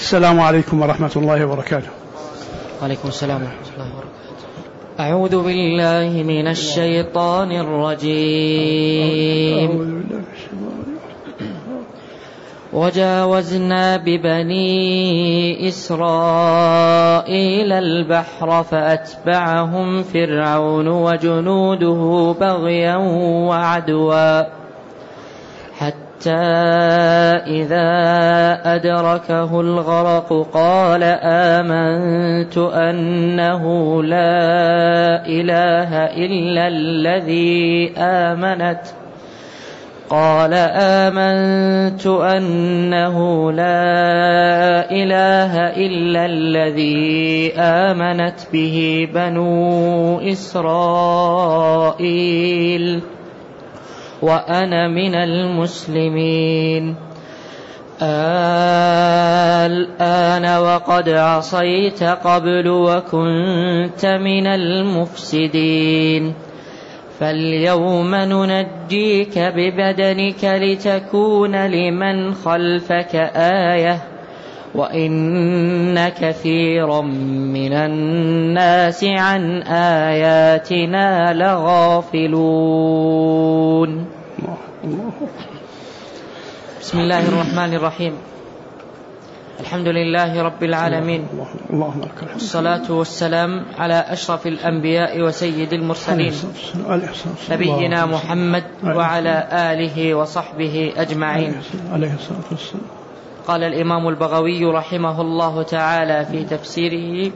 السلام عليكم ورحمة الله وبركاته. وعليكم السلام ورحمة الله وبركاته. أعوذ بالله من الشيطان الرجيم. وجاوزنا ببني إسرائيل البحر فأتبعهم فرعون وجنوده بغيا وعدوا حتى إذا أدركه الغرق قال آمنت أنه لا إله إلا الذي آمنت به بنو إسرائيل وأنا من المسلمين. الآن وقد عصيت قبل وكنت من المفسدين فاليوم ننجيك ببدنك لتكون لمن خلفك آية وإن كثيرا من الناس عن آياتنا لغافلون. بسم الله الرحمن الرحيم. الحمد لله رب العالمين، والصلاة والسلام على أشرف الأنبياء وسيد المرسلين نبينا محمد وعلى آله وصحبه أجمعين. قال الإمام البغوي رحمه الله تعالى في تفسيره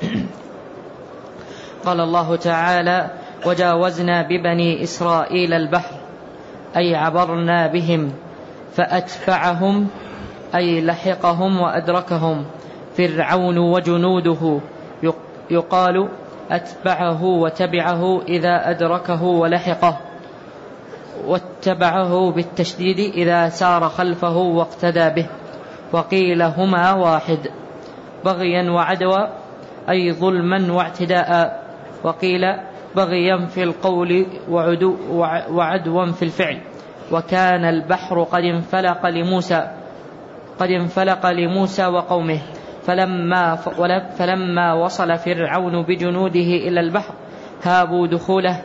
قال الله تعالى: وجاوزنا ببني إسرائيل البحر، أي عبرنا بهم، فأتبعهم أي لحقهم وأدركهم فرعون وجنوده. يقال أتبعه وتبعه إذا أدركه ولحقه، واتبعه بالتشديد إذا سار خلفه واقتدى به، وقيل هما واحد. بغيا وعدوا أي ظلما واعتداء، وقيل بغيا في القول وعدوا في الفعل. وكان البحر قد انفلق لموسى وقومه، فلما وصل فرعون بجنوده إلى البحر هابوا دخوله،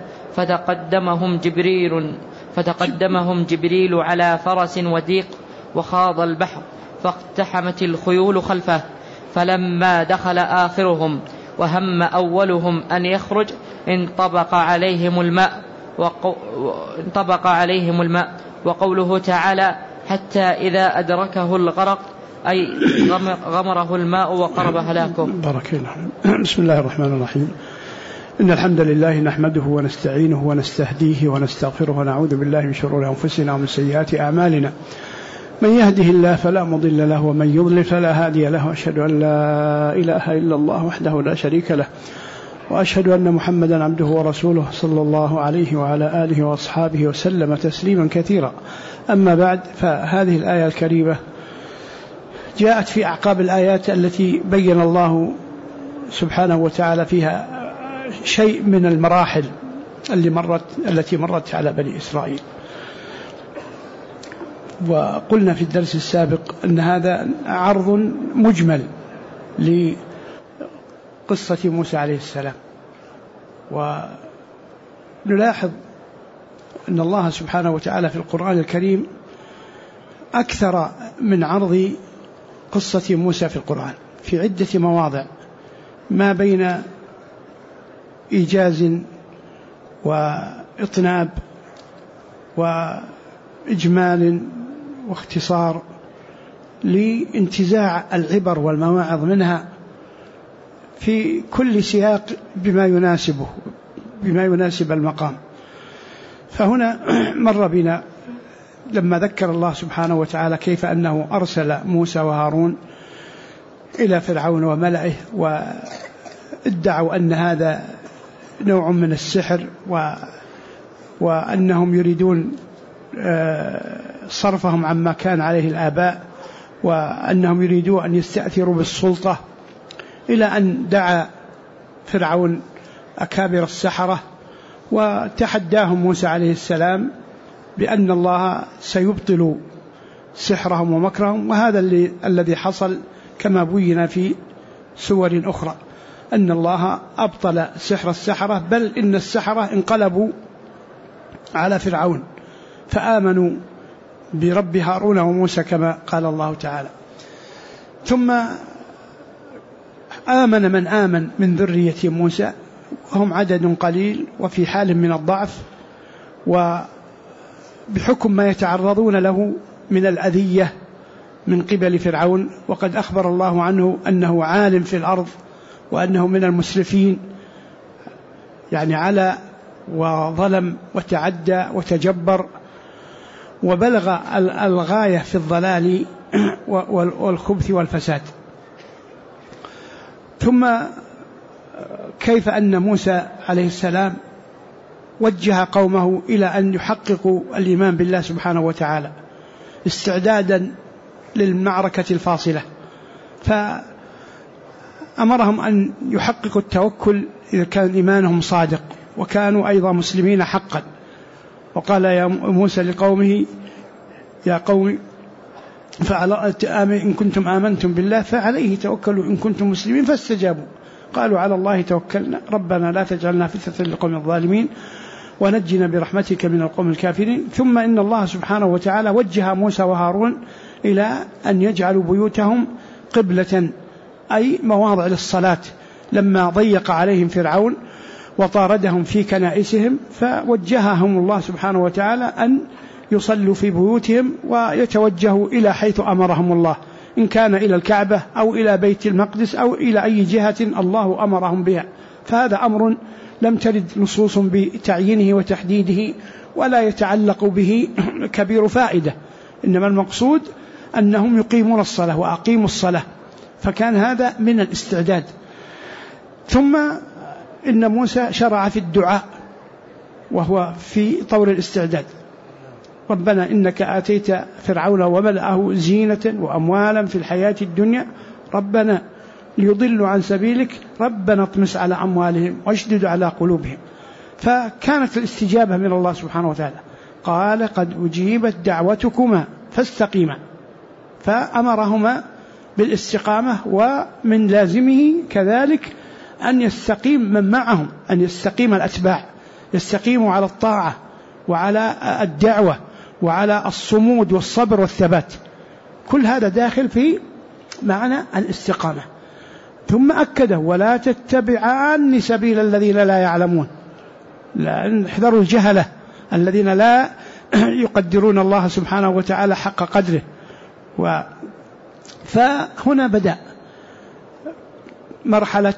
فتقدمهم جبريل على فرس وديق وخاض البحر، فاقتحمت الخيول خلفه. فلما دخل آخرهم وهم أولهم أن يخرج انطبق عليهم الماء. وقوله تعالى: حتى إذا أدركه الغرق أي غمره الماء وقرب هلاكه. بارك الله. بسم الله الرحمن الرحيم. إن الحمد لله نحمده ونستعينه ونستهديه ونستغفره ونعوذ بالله من شرور أنفسنا ومن سيئات أعمالنا. من يهده الله فلا مضل له ومن يضلل فلا هادي له، وأشهد أن لا إله إلا الله وحده لا شريك له، وأشهد أن محمدا عبده ورسوله صلى الله عليه وعلى آله وأصحابه وسلم تسليما كثيرا. أما بعد، فهذه الآية الكريمة جاءت في أعقاب الآيات التي بين الله سبحانه وتعالى فيها شيء من المراحل التي مرت على بني إسرائيل. وقلنا في الدرس السابق أن هذا عرض مجمل لقصة موسى عليه السلام، ونلاحظ أن الله سبحانه وتعالى في القرآن الكريم أكثر من عرض قصة موسى في القرآن في عدة مواضع، ما بين إيجاز وإطناب وإجمال واختصار لانتزاع العبر والمواعظ منها في كل سياق بما يناسب المقام. فهنا مر بنا لما ذكر الله سبحانه وتعالى كيف أنه أرسل موسى وهارون إلى فرعون وملئه، وادعوا أن هذا نوع من السحر، وأنهم يريدون صرفهم عما كان عليه الآباء، وأنهم يريدون أن يستأثروا بالسلطة، إلى أن دعا فرعون أكابر السحرة وتحداهم موسى عليه السلام بأن الله سيبطل سحرهم ومكرهم. وهذا الذي حصل كما بين في سور أخرى أن الله أبطل سحر السحرة، بل إن السحرة انقلبوا على فرعون فآمنوا برب هارون وموسى كما قال الله تعالى. ثم آمن من آمن من ذرية موسى وهم عدد قليل وفي حال من الضعف، وبحكم ما يتعرضون له من الأذية من قبل فرعون، وقد أخبر الله عنه أنه عالم في الأرض وأنه من المسرفين، يعني على وظلم وتعدى وتجبر وبلغ الغاية في الضلال والخبث والفساد. ثم كيف أن موسى عليه السلام وجه قومه إلى أن يحققوا الإيمان بالله سبحانه وتعالى استعدادا للمعركة الفاصلة، فأمرهم أن يحققوا التوكل إذا كان إيمانهم صادق وكانوا أيضا مسلمين حقا. وقال يا موسى لقومه يا قوم إن كنتم آمنتم بالله فعليه توكلوا إن كنتم مسلمين، فاستجابوا قالوا على الله توكلنا ربنا لا تجعلنا فتنة للقوم الظالمين ونجنا برحمتك من القوم الكافرين. ثم إن الله سبحانه وتعالى وجه موسى وهارون إلى أن يجعلوا بيوتهم قبلة، أي مواضع للصلاة، لما ضيق عليهم فرعون وطاردهم في كنائسهم، فوجههم الله سبحانه وتعالى أن يصلوا في بيوتهم ويتوجهوا إلى حيث أمرهم الله، إن كان إلى الكعبة أو إلى بيت المقدس أو إلى أي جهة الله أمرهم بها. فهذا أمر لم ترد نصوص بتعيينه وتحديده ولا يتعلق به كبير فائدة، إنما المقصود أنهم يقيمون الصلاة وأقيموا الصلاة، فكان هذا من الاستعداد. ثم إن موسى شرع في الدعاء وهو في طور الاستعداد: ربنا إنك آتيت فرعون وملأه زينة وأموالا في الحياة الدنيا ربنا ليضلوا عن سبيلك ربنا اطمس على أموالهم واشدد على قلوبهم. فكانت الاستجابة من الله سبحانه وتعالى، قال قد أجيبت دعوتكما فاستقيما، فأمرهما بالاستقامة، ومن لازمه كذلك أن يستقيم من معهم، أن يستقيم الأتباع، يستقيموا على الطاعة وعلى الدعوة وعلى الصمود والصبر والثبات، كل هذا داخل في معنى الاستقامة. ثم أكده: ولا تتبعان سبيل الذين لا يعلمون، لأن احذروا الجهلة الذين لا يقدرون الله سبحانه وتعالى حق قدره. فهنا بدأ مرحلة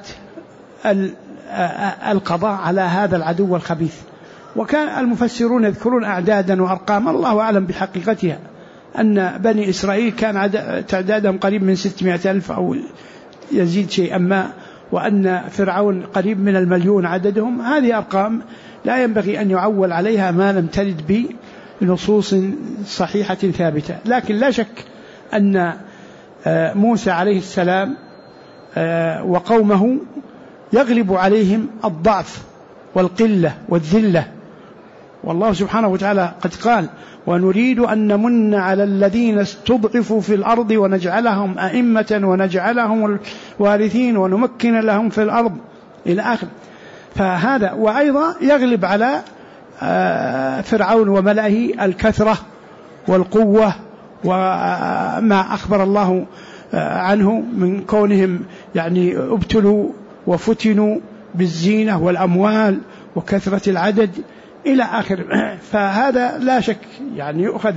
القضاء على هذا العدو الخبيث. وكان المفسرون يذكرون أعدادا وأرقاما الله أعلم بحقيقتها، أن بني إسرائيل كان تعدادهم قريب من 600,000 أو يزيد شيئا ما، وأن فرعون قريب من 1,000,000 عددهم. هذه أرقام لا ينبغي أن يعول عليها ما لم ترد بنصوص صحيحة ثابتة. لكن لا شك أن موسى عليه السلام وقومه يغلب عليهم الضعف والقلة والذلة، والله سبحانه وتعالى قد قال: ونريد أن نمن على الذين استضعفوا في الأرض ونجعلهم أئمة ونجعلهم الوارثين ونمكن لهم في الأرض إلى آخر. فهذا وأيضا يغلب على فرعون وملئه الكثرة والقوة، وما أخبر الله عنه من كونهم يعني ابتلوا وفتنوا بالزينة والأموال وكثرة العدد إلى آخر. فهذا لا شك يعني يؤخذ.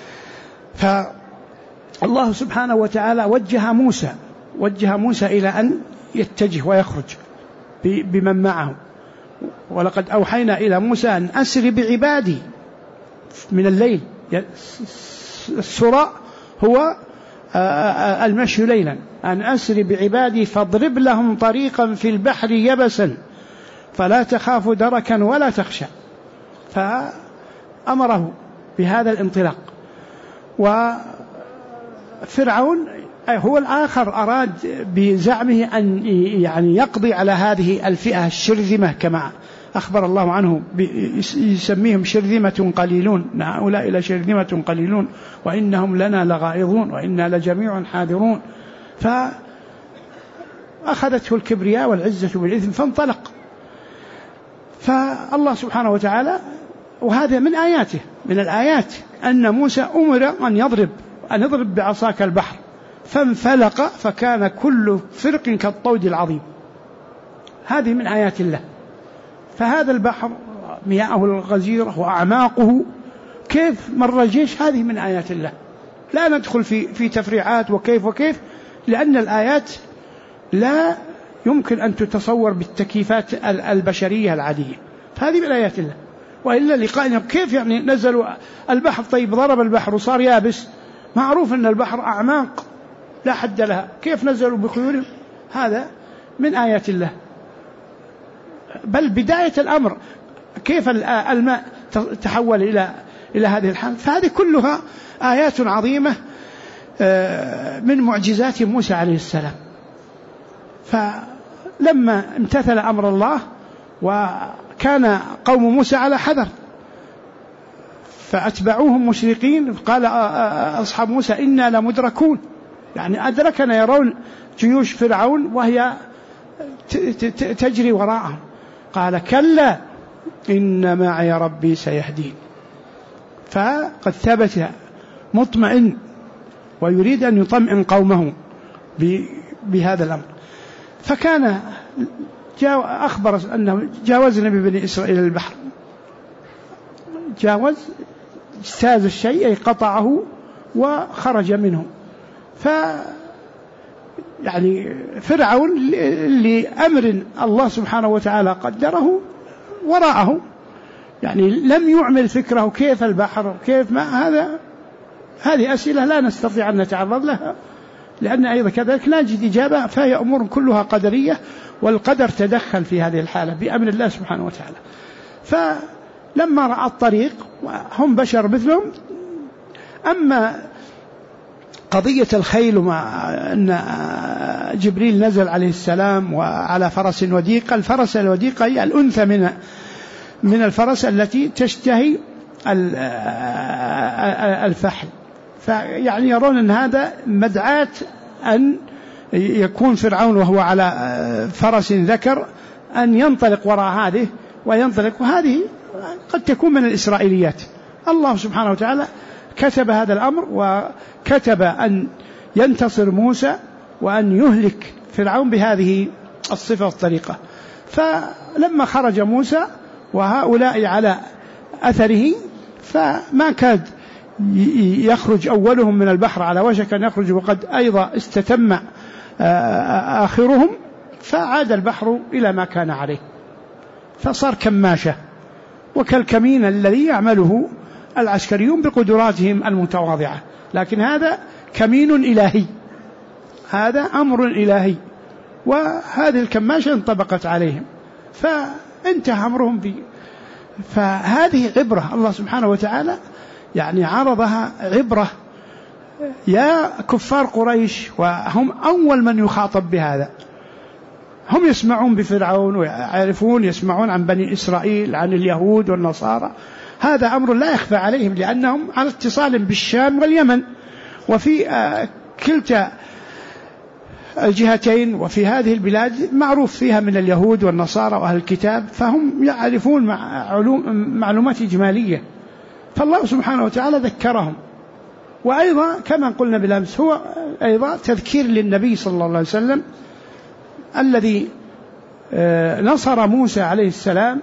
فالله سبحانه وتعالى وجه موسى إلى أن يتجه ويخرج بمن معه. ولقد أوحينا إلى موسى أن أسر بعبادي من الليل. السراء هو المشي ليلا. أن أسر بعبادي فاضرب لهم طريقا في البحر يبسا فلا تخاف دركا ولا تخشى. فأمره بهذا الانطلاق. وفرعون هو الآخر أراد بزعمه أن يعني يقضي على هذه الفئة الشرذمة، كما أخبر الله عنه يسميهم شرذمة قليلون، هؤلاء لشرذمة قليلون وإنهم لنا لغائظون وإنا لجميع حاذرون. فأخذته الكبرياء والعزة بالإثم فانطلق. فالله سبحانه وتعالى، وهذا من آياته، من الآيات أن موسى أمر أن يضرب بعصاك البحر فانفلق فكان كل فرق كالطود العظيم. هذه من آيات الله. فهذا البحر مياهه الغزيرة وأعماقه كيف مر الجيش، هذه من آيات الله. لا ندخل في تفريعات وكيف، لأن الآيات لا يمكن أن تتصور بالتكييفات البشرية العادية، فهذه من آيات الله. وإلا لقائنا كيف يعني نزلوا البحر، طيب ضرب البحر وصار يابس، معروف أن البحر أعماق لا حد لها، كيف نزلوا بخيولهم؟ هذا من آيات الله. بل بداية الأمر كيف الماء تحول إلى هذه الحال، فهذه كلها آيات عظيمة من معجزات موسى عليه السلام. فلما امتثل أمر الله وكان قوم موسى على حذر فأتبعوهم مشرقين، قال أصحاب موسى إنا لمدركون، يعني أدركنا، يرون جيوش فرعون وهي تجري وراءهم. قال كلا إن معي ربي سيهدين. فقد ثبت مطمئن ويريد أن يطمئن قومه بهذا الأمر. فكان أخبر أنه جاوزنا ببني إسرائيل البحر، اجتاز الشيء أي قطعه وخرج منه. يعني فرعون لأمر الله سبحانه وتعالى قدره وراءه، يعني لم يعمل فكره كيف البحر كيف ما هذه أسئلة لا نستطيع أن نتعرض لها، لأن أيضا كذلك لا نجد إجابة، فهي أمور كلها قدرية، والقدر تدخل في هذه الحالة بأمر الله سبحانه وتعالى. فلما رأى الطريق هم بشر مثلهم. أما قضية الخيل مع أن جبريل نزل عليه السلام وعلى فرس وديقة، الفرس الوديقة هي الأنثى من الفرس التي تشتهي الفحل، فيعني يرون أن هذا مدعاة أن يكون فرعون وهو على فرس ذكر أن ينطلق وراء هذه وينطلق، وهذه قد تكون من الإسرائيليات. الله سبحانه وتعالى كتب هذا الأمر، وكتب أن ينتصر موسى وأن يهلك فرعون بهذه الصفة والطريقة. فلما خرج موسى وهؤلاء على أثره، فما كاد يخرج أولهم من البحر على وشك أن يخرج، وقد أيضا استتم آخرهم، فعاد البحر إلى ما كان عليه، فصار كماشة وكالكمين الذي يعمله العسكريون بقدراتهم المتواضعة. لكن هذا كمين إلهي، هذا أمر إلهي، وهذه الكماشة انطبقت عليهم فانتهى أمرهم به. فهذه عبرة الله سبحانه وتعالى يعني عرضها عبرة. يا كفار قريش، وهم أول من يخاطب بهذا، هم يسمعون بفرعون ويعرفون، يسمعون عن بني إسرائيل، عن اليهود والنصارى، هذا أمر لا يخفى عليهم، لأنهم على اتصال بالشام واليمن، وفي كلتا الجهتين وفي هذه البلاد معروف فيها من اليهود والنصارى وأهل الكتاب، فهم يعرفون معلومات إجمالية. فالله سبحانه وتعالى ذكرهم، وأيضا كما قلنا بالأمس هو أيضا تذكير للنبي صلى الله عليه وسلم الذي نصر موسى عليه السلام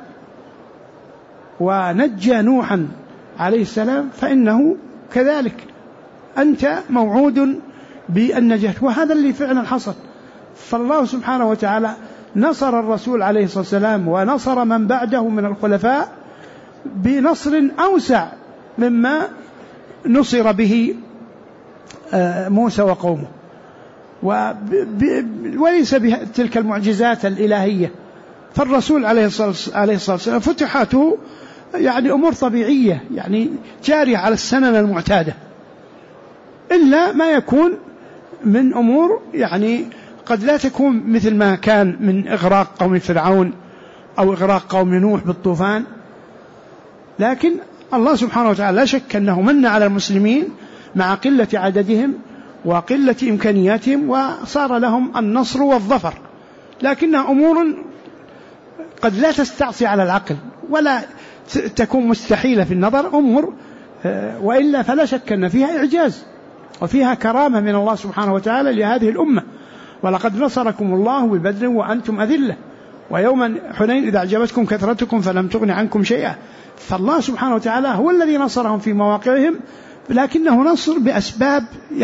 ونجى نوحا عليه السلام، فإنه كذلك أنت موعود بالنجاة، وهذا اللي فعلا حصل. فالله سبحانه وتعالى نصر الرسول عليه الصلاة والسلام ونصر من بعده من الخلفاء بنصر أوسع مما نصر به موسى وقومه، وليس بتلك المعجزات الإلهية. فالرسول عليه الصلاة والسلام فتحاته يعني أمور طبيعية، يعني جارية على السنن المعتادة، إلا ما يكون من أمور يعني قد لا تكون مثل ما كان من إغراق قوم فرعون أو إغراق قوم نوح بالطوفان. لكن الله سبحانه وتعالى لا شك أنه من على المسلمين مع قلة عددهم وقلة إمكانياتهم، وصار لهم النصر والظفر، لكنها أمور قد لا تستعصي على العقل ولا تكون مستحيلة في النظر، أمور وإلا فلا شك أن فيها إعجاز وفيها كرامة من الله سبحانه وتعالى لهذه الأمة. ولقد نصركم الله ببدر وأنتم أذلة، ويوم حنين إذا أعجبتكم كثرتكم فلم تغن عنكم شيئا. فالله سبحانه وتعالى هو الذي نصرهم في مواقعهم، لكنه نصر بأسباب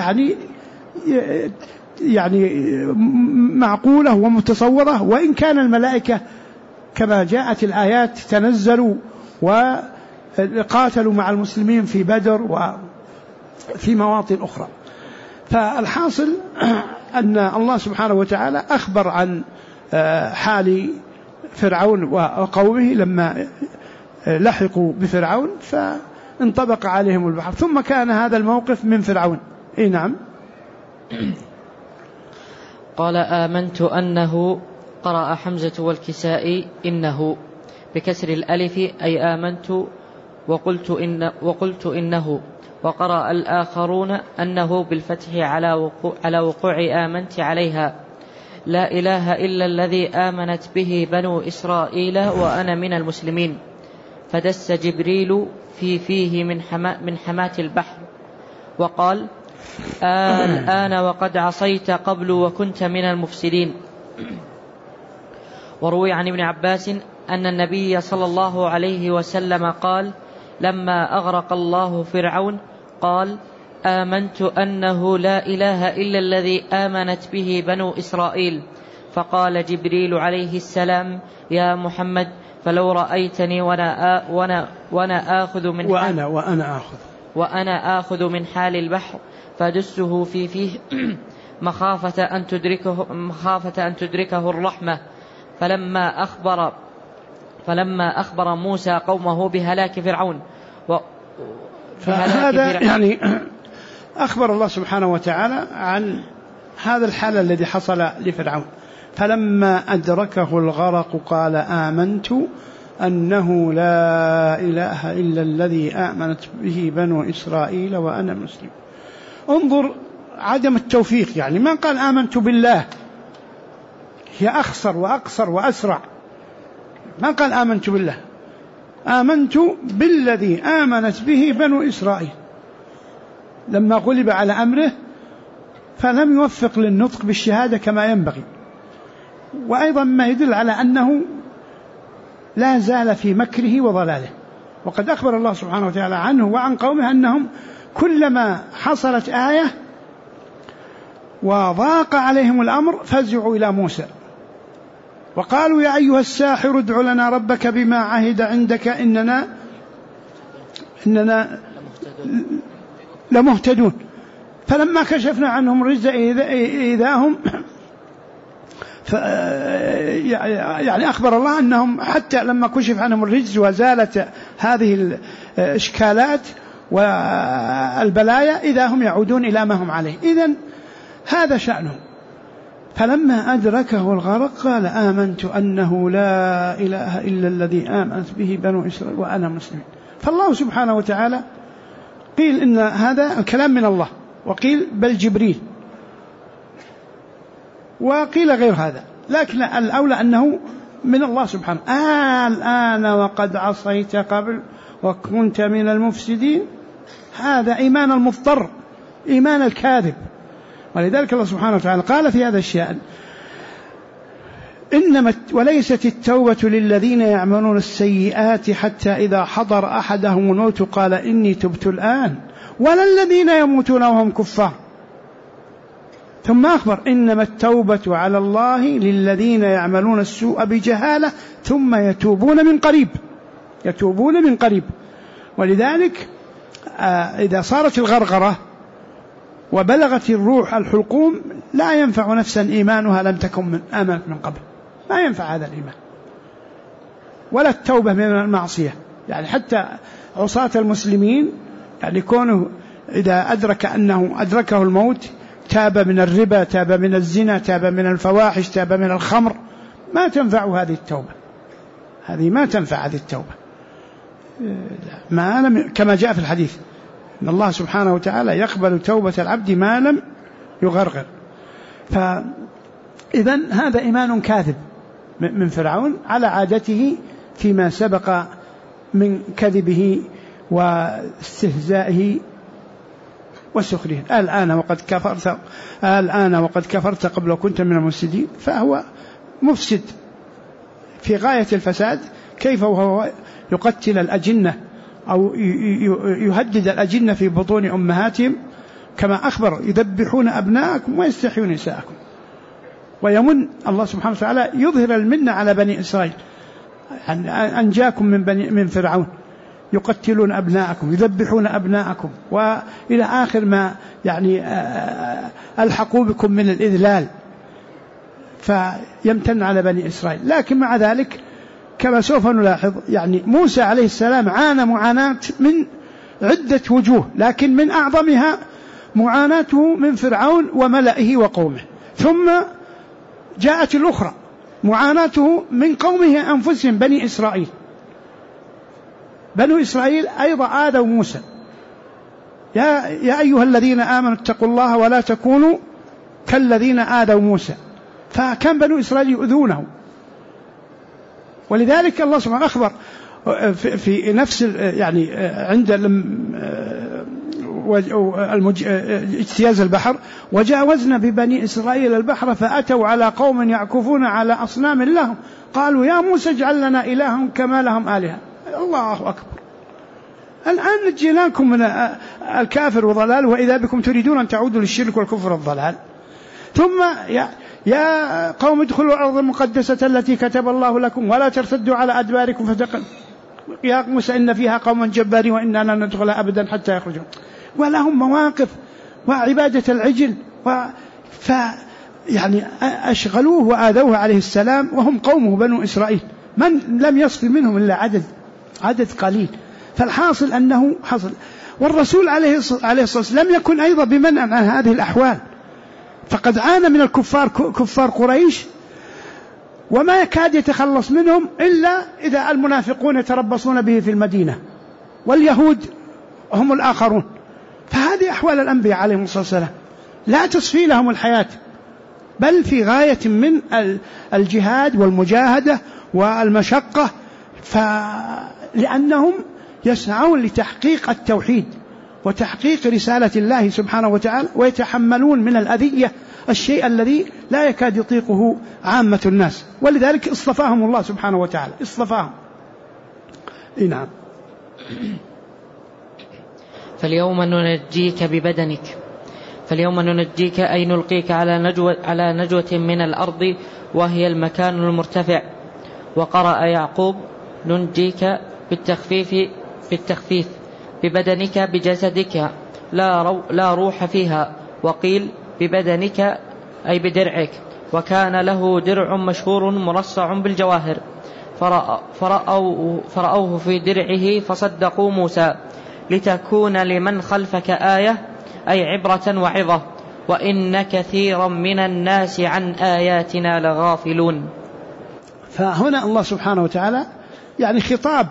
يعني معقولة ومتصورة. وإن كان الملائكة كما جاءت الآيات تنزلوا وقاتلوا مع المسلمين في بدر وفي مواطن أخرى. فالحاصل أن الله سبحانه وتعالى أخبر عن حال فرعون وقومه لما لحقوا بفرعون فانطبق عليهم البحر، ثم كان هذا الموقف من فرعون. نعم. قال آمنت أنه، قرأ حمزة والكسائي إنه بكسر الألف أي آمنت وقلت إنه، وقرأ الآخرون أنه بالفتح على وقوع آمنت عليها. لا إله إلا الذي آمنت به بنو إسرائيل وأنا من المسلمين. فدس جبريل في فيه من حماة البحر وقال الآن وقد عصيت قبل وكنت من المفسدين. وروي عن ابن عباس أن النبي صلى الله عليه وسلم قال لما أغرق الله فرعون قال آمنت أنه لا إله إلا الذي آمنت به بنو إسرائيل. فقال جبريل عليه السلام يا محمد فلو رأيتني وأنا آخذ من حال البحر فدسه في فيه مخافة أن تدركه الرحمة. فلما أخبر موسى قومه بهلاك فرعون فهذا يعني أخبر الله سبحانه وتعالى عن هذا الحال الذي حصل لفرعون. فلما أدركه الغرق قال آمنت أنه لا إله إلا الذي آمنت به بنو إسرائيل وأنا مسلم. انظر عدم التوفيق، يعني ما قال آمنت بالله، هي أخسر وأقصر وأسرع. ما قال آمنت بالله، آمنت بالذي آمنت به بنو إسرائيل. لما غلب على أمره فلم يوفق للنطق بالشهادة كما ينبغي. وأيضا ما يدل على أنه لا زال في مكره وضلاله. وقد أخبر الله سبحانه وتعالى عنه وعن قومه أنهم كلما حصلت آية وضاق عليهم الأمر فزعوا إلى موسى وقالوا يا أيها الساحر ادع لنا ربك بما عهد عندك إننا لمهتدون. فلما كشفنا عنهم الرجز إذا هم يعني أخبر الله أنهم حتى لما كشف عنهم الرجز وزالت هذه الإشكالات والبلايا إذا هم يعودون إلى ما هم عليه. إذن هذا شأنهم. فلما أدركه الغرق قال آمنت أنه لا إله إلا الذي آمنت به بنو إسرائيل وأنا مسلم. فالله سبحانه وتعالى قيل إن هذا الكلام من الله، وقيل بل جبريل، وقيل غير هذا، لكن الأولى أنه من الله سبحانه. الآن وقد عصيت قبل وكنت من المفسدين. هذا إيمان المضطر، إيمان الكاذب. ولذلك الله سبحانه وتعالى قال في هذا الشأن وليست التوبة للذين يعملون السيئات حتى إذا حضر أحدهم الموت قال إني تبت الآن ولا الذين يموتون وهم كفار. ثم أخبر إنما التوبة على الله للذين يعملون السوء بجهالة ثم يتوبون من قريب. ولذلك إذا صارت الغرغرة وبلغت الروح الحلقوم لا ينفع نفسا إيمانها لم تكن آمنت من قبل. ما ينفع هذا الإيمان ولا التوبة من المعصية. يعني حتى عصاة المسلمين يعني كونه إذا أدركه الموت تاب من الربا، تاب من الزنا، تاب من الفواحش، تاب من الخمر، ما تنفع هذه التوبة. ما تنفع هذه التوبة كما جاء في الحديث إن الله سبحانه وتعالى يقبل توبة العبد ما لم يغرغر. فإذن هذا إيمان كاذب من فرعون على عادته فيما سبق من كذبه واستهزائه وسخره. الآن وقد كفرت قبل كنت من المفسدين. فهو مفسد في غاية الفساد. كيف وهو يقتل الأجنة أو يهدد الأجنة في بطون أمهاتهم كما أخبر يذبحون أبناءكم ويستحيون نساءكم. ويمن الله سبحانه وتعالى يظهر المنة على بني إسرائيل أنجاكم من فرعون يقتلون أبناءكم يذبحون أبناءكم وإلى آخر ما يعني ألحقوا بكم من الإذلال. فيمتن على بني إسرائيل. لكن مع ذلك كما سوف نلاحظ يعني موسى عليه السلام عانى معاناة من عدة وجوه، لكن من أعظمها معاناته من فرعون وملئه وقومه. ثم جاءت الأخرى معاناته من قومه أنفسهم بني إسرائيل. بنو إسرائيل أيضا آذوا موسى. يا أيها الذين آمنوا اتقوا الله ولا تكونوا كالذين آذوا موسى. فكان بنو إسرائيل يؤذونه. ولذلك الله سبحانه أخبر في نفس يعني عند اجتياز البحر وجاوزنا ببني إسرائيل البحر فأتوا على قوم يعكفون على أصنام لهم قالوا يا موسى اجعل لنا إلها كما لهم آلهة. الله أكبر. الآن نجيناكم من الكافر وضلال وإذا بكم تريدون أن تعودوا للشرك والكفر والضلال. ثم يا قوم ادخلوا الأرض المقدسة التي كتب الله لكم ولا ترتدوا على أدباركم يا موسى إن فيها قوما جبارين وإنا لن ندخل أبدا حتى يخرجون. ولهم مواقف وعبادة العجل يعني أشغلوه وآذوه عليه السلام وهم قومه بنو إسرائيل من لم يصل منهم إلا عدد قليل. فالحاصل أنه حصل. والرسول عليه الصلاة والسلام لم يكن أيضا بمنع عن هذه الأحوال. فقد عانى من كفار قريش وما يكاد يتخلص منهم إلا إذا المنافقون يتربصون به في المدينة واليهود هم الآخرون. فهذه أحوال الأنبياء عليهم الصلاة والسلام لا تصفي لهم الحياة بل في غاية من الجهاد والمجاهدة والمشقة. لأنهم يسعون لتحقيق التوحيد وتحقيق رسالة الله سبحانه وتعالى ويتحملون من الأذية الشيء الذي لا يكاد يطيقه عامة الناس. ولذلك اصطفاهم الله سبحانه وتعالى اصطفاهم. نعم. فاليوم ننجيك أي نلقيك على نجوة من الأرض وهي المكان المرتفع. وقرأ يعقوب ننجيك بالتخفيف ببدنك بجسدك لا روح فيها. وقيل ببدنك أي بدرعك. وكان له درع مشهور مرصع بالجواهر فرأوه في درعه فصدقوا موسى لتكون لمن خلفك آية أي عبرة وعظة وإن كثيرا من الناس عن آياتنا لغافلون. فهنا الله سبحانه وتعالى يعني خطاب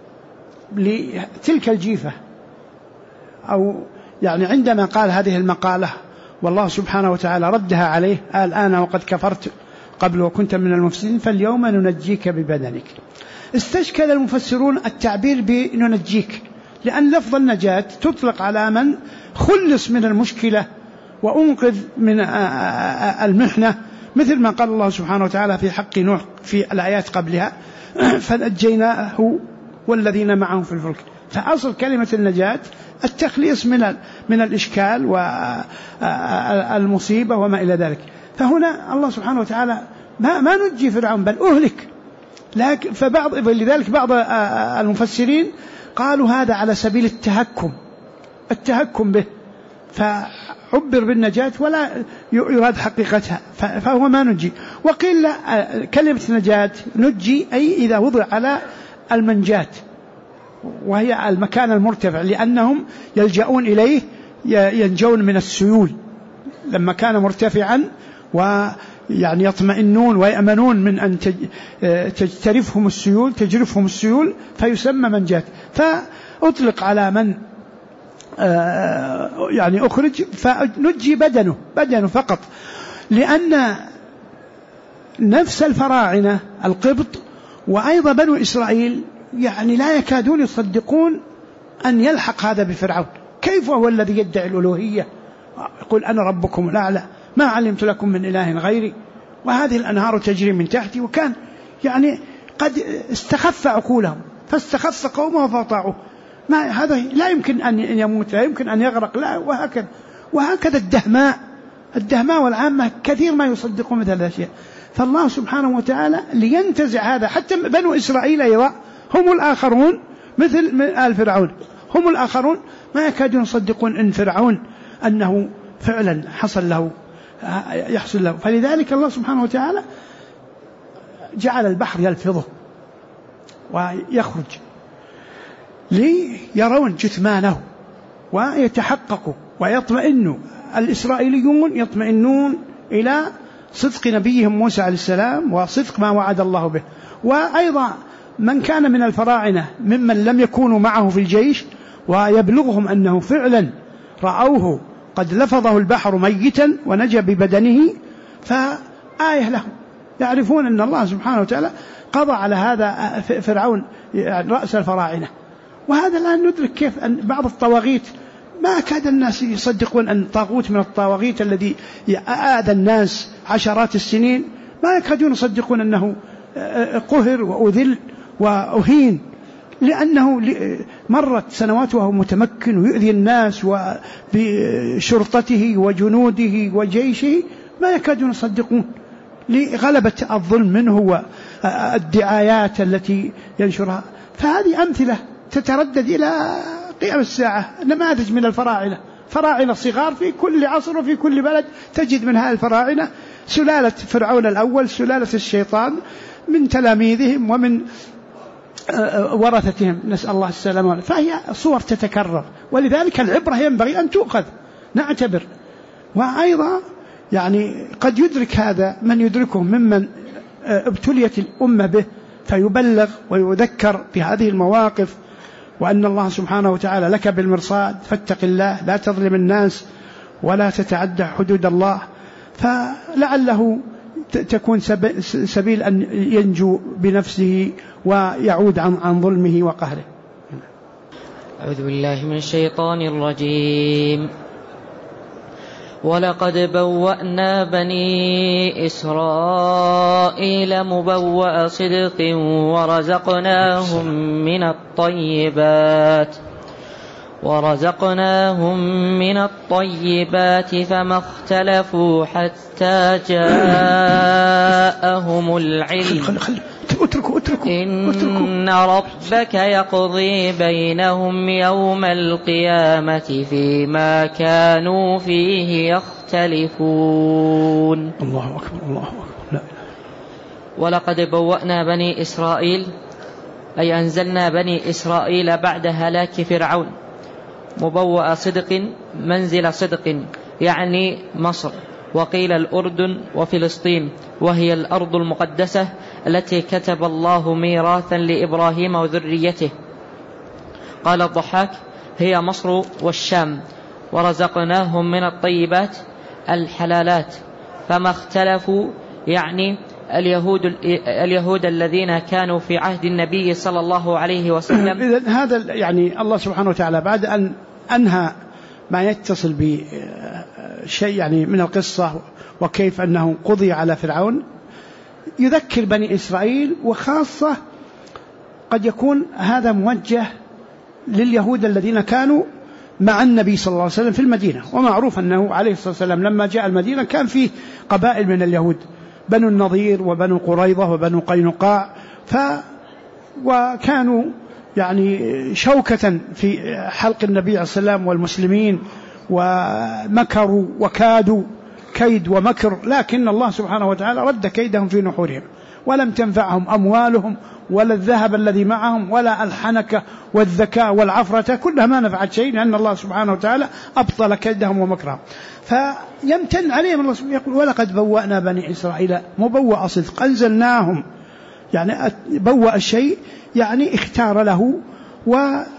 لتلك الجيفة أو يعني عندما قال هذه المقالة والله سبحانه وتعالى ردها عليه الآن وقد كفرت قبل وكنت من المفسدين فاليوم ننجيك ببدنك. استشكل المفسرون التعبير بننجيك لأن لفظ النجاة تطلق على من خلص من المشكلة وأنقذ من المحنة مثل ما قال الله سبحانه وتعالى في حق نوح في الآيات قبلها فنجيناه والذين معه في الفلك. فأصل كلمة النجاة التخليص من الإشكال والمصيبة وما إلى ذلك. فهنا الله سبحانه وتعالى ما نجي فرعون بل أهلك. لذلك بعض المفسرين قالوا هذا على سبيل التهكم به فعبر بالنجاة ولا يراد حقيقتها فهو ما نجي. وقيل كلمة نجاة نجي أي إذا وضع على المنجات وهي المكان المرتفع لأنهم يلجؤون إليه ينجون من السيول لما كان مرتفعا ويعني يطمئنون ويأمنون من أن تجرفهم السيول فيسمى منجات. فأطلق على من يعني أخرج فنجي بدنه فقط، لأن نفس الفراعنة القبط وأيضا بنو إسرائيل يعني لا يكادون يصدقون أن يلحق هذا بفرعون. كيف هو الذي يدعي الألوهية يقول أنا ربكم الأعلى ما علمت لكم من إله غيري وهذه الأنهار تجري من تحتي، وكان يعني قد استخف عقولهم فاستخف قومه فأطاعوه. هذا لا يمكن أن يموت، لا يمكن أن يغرق، لا، وهكذا الدهماء والعامة كثير ما يصدقون مثل الأشياء. فالله سبحانه وتعالى لينتزع هذا. حتى بنو إسرائيل أيضا هم الآخرون مثل آل فرعون، هم الآخرون ما يكادون يصدقون أن فرعون أنه فعلا يحصل له. فلذلك الله سبحانه وتعالى جعل البحر يلفظه ويخرج ليرون جثمانه ويتحققوا ويطمئنوا. الإسرائيليون يطمئنون إلى صدق نبيهم موسى عليه السلام وصدق ما وعد الله به. وأيضا من كان من الفراعنة ممن لم يكونوا معه في الجيش ويبلغهم أنه فعلا رأوه قد لفظه البحر ميتا ونجا ببدنه، فآية لهم، يعرفون أن الله سبحانه وتعالى قضى على هذا فرعون يعني رأس الفراعنة. وهذا الآن ندرك كيف أن بعض الطواغيت ما كاد الناس يصدقون أن طاغوت من الطواغيت الذي آذى الناس عشرات السنين ما يكادون يصدقون أنه قهر وأذل وأهين، لأنه مرت سنوات وهو متمكن ويؤذي الناس وبشرطته وجنوده وجيشه ما يكادون يصدقون لغلبة الظلم منه والدعايات التي ينشرها. فهذه أمثلة تتردد إلى قيام الساعة، نماذج من الفراعنة، فراعنة صغار في كل عصر وفي كل بلد تجد من هذه الفراعنة سلالة فرعون الأول، سلالة الشيطان من تلاميذهم ومن ورثتهم، نسأل الله السلامة. فهي صور تتكرر، ولذلك العبرة ينبغي أن تؤخذ نعتبر. وأيضا يعني قد يدرك هذا من يدركه ممن ابتليت الأمة به فيبلغ ويذكر بهذه المواقف، وأن الله سبحانه وتعالى لك بالمرصاد فاتق الله لا تظلم الناس ولا تتعدى حدود الله، فلعله تكون سبيل أن ينجو بنفسه ويعود عن ظلمه وقهره. أعوذ بالله من الشيطان الرجيم. ولقد بوأنا بني إسرائيل مبوأ صدق ورزقناهم من الطيبات فما اختلفوا حتى جاءهم العلم. إن ربك يقضي بينهم يوم القيامة فيما كانوا فيه يختلفون. الله أكبر الله أكبر. لا. ولقد بوأنا بني إسرائيل أي أنزلنا بني إسرائيل بعد هلاك فرعون مبوأ صدق منزل صدق، يعني مصر، وقيل الأردن وفلسطين، وهي الأرض المقدسة التي كتب الله ميراثا لإبراهيم وذريته. قال الضحاك هي مصر والشام. ورزقناهم من الطيبات الحلالات فما اختلفوا، يعني اليهود الذين كانوا في عهد النبي صلى الله عليه وسلم. إذن هذا يعني الله سبحانه وتعالى بعد أن أنهى ما يتصل بشيء يعني من القصة وكيف أنه قضي على فرعون، يذكر بني إسرائيل، وخاصة قد يكون هذا موجه لليهود الذين كانوا مع النبي صلى الله عليه وسلم في المدينة. ومعروف أنه عليه الصلاة والسلام لما جاء المدينة كان فيه قبائل من اليهود، بنو النضير وبنو قريظة وبنو قينقاع، وكانوا يعني شوكة في حلق النبي عليه الصلاة والسلام والمسلمين، ومكروا وكادوا كيد ومكر، لكن الله سبحانه وتعالى رد كيدهم في نحورهم، ولم تنفعهم أموالهم ولا الذهب الذي معهم ولا الحنكة والذكاء والعفرة، كلها ما نفعت شيء، لأن الله سبحانه وتعالى أبطل كيدهم ومكرهم. فيمتن عليهم الله سبحانه يقول ولقد بوأنا بني إسرائيل مبوأ صدق، أنزلناهم، يعني بوأ الشيء يعني اختار له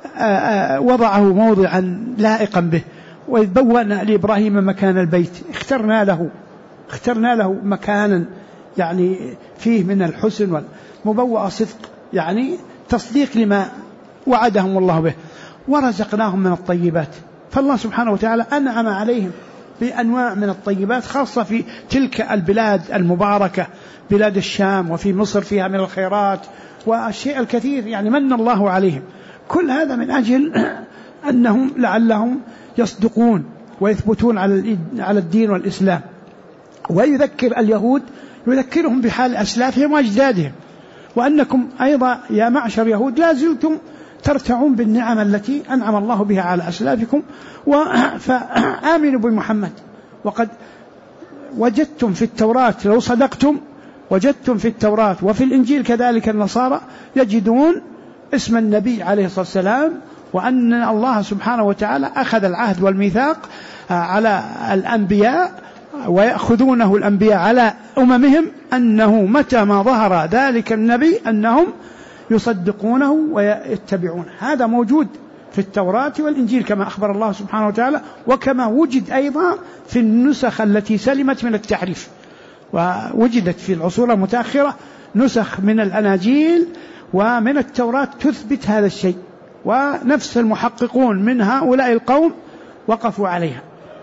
وضعه موضعا لائقا به. وإذ بوأنا لإبراهيم مكان البيت اخترنا له مكانا يعني فيه من الحسن والمبوأ صدق، يعني تصديق لما وعدهم الله به، ورزقناهم من الطيبات. فالله سبحانه وتعالى أنعم عليهم بأنواع من الطيبات، خاصة في تلك البلاد المباركة، بلاد الشام، وفي مصر فيها من الخيرات والشيء الكثير، يعني من الله عليهم. كل هذا من أجل أنهم لعلهم يصدقون ويثبتون على الدين والإسلام. ويذكر اليهود، يذكرهم بحال أسلافهم وأجدادهم، وأنكم أيضا يا معشر يهود لا زلتم ترتعون بالنعم التي أنعم الله بها على أسلافكم، فآمنوا بمحمد. وقد وجدتم في التوراة، لو صدقتم وجدتم في التوراة وفي الإنجيل كذلك النصارى يجدون اسم النبي عليه الصلاة والسلام، وأن الله سبحانه وتعالى أخذ العهد والميثاق على الأنبياء، ويأخذونه الأنبياء على أممهم، أنه متى ما ظهر ذلك النبي أنهم يصدقونه ويتبعونه. هذا موجود في التوراة والإنجيل كما أخبر الله سبحانه وتعالى، وكما وجد أيضا في النسخ التي سلمت من التحريف، ووجدت في العصور المتأخرة نسخ من الأناجيل ومن التوراة تثبت هذا الشيء، ونفس المحققون من هؤلاء القوم وقفوا عليه،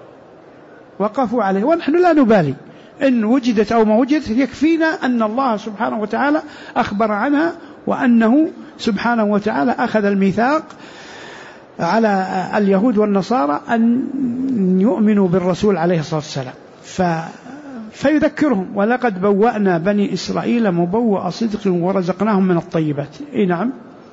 ونحن لا نبالي إن وجدت أو ما وجدت، يكفينا أن الله سبحانه وتعالى أخبر عنها، وأنه سبحانه وتعالى أخذ الميثاق على اليهود والنصارى أن يؤمنوا بالرسول عليه الصلاة والسلام. فيذكرهم: ولقد بوأنا بني إسرائيل مبوأ صدق ورزقناهم من الطيبات. نعم.